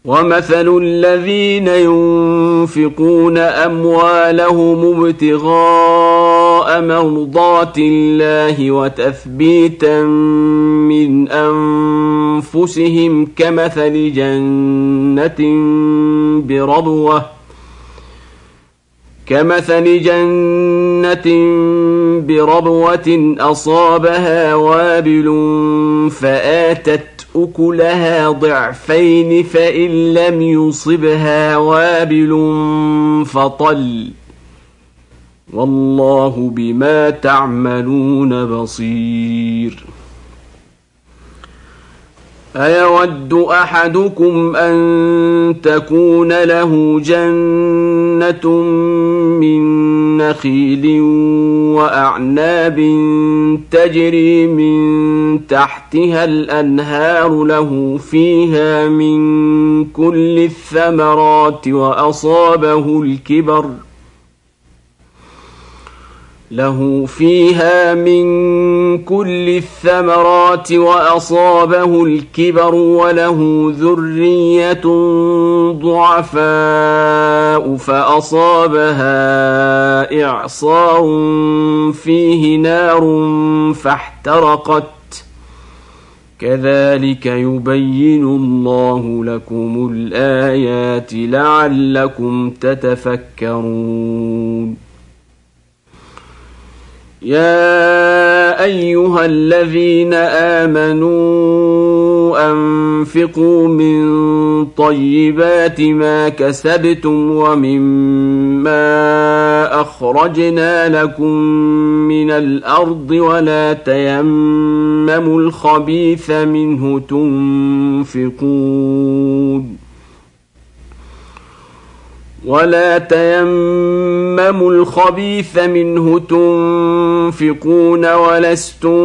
ومثل الذين ينفقون أموالهم ابتغاء مرضات الله وتثبيتا من أنفسهم كمثل جنة بربوة أصابها وابل فآتت أكلها ضعفين فإن لم يصبها وابل فطل والله بما تعملون بصير. أيود أحدكم أن تكون له جنة من نخيل وأعناب تجري من تحتها الأنهار له فيها من كل الثمرات وأصابه الكبر وله ذرية ضعفاء فأصابها إعصار فيه نار فاحترقت كذلك يبين الله لكم الآيات لعلكم تتفكرون. يا أيها الذين آمنوا أنفقوا من طيبات ما كسبتم ومما أخرجنا لكم من الأرض ولا تيمموا الخبيث منه تنفقون ولستم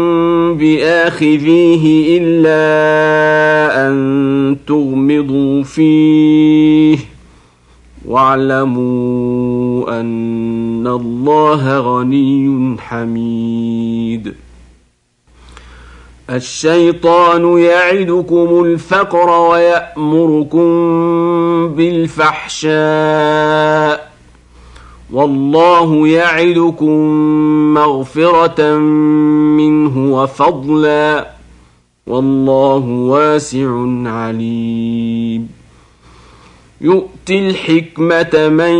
بآخذيه إلا أن تغمضوا فيه واعلموا أن الله غني حميد. الشيطان يعدكم الفقر ويأمركم بالفحشاء والله يعدكم مغفرة منه وفضلا والله واسع عليم. يؤتي الحكمة من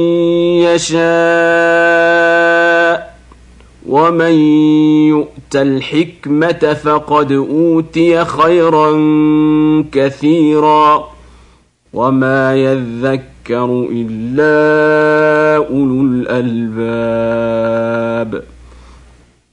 يشاء ومن يؤت الحكمة فقد أوتي خيرا كثيرا وما يذكر إلا أولو الألباب.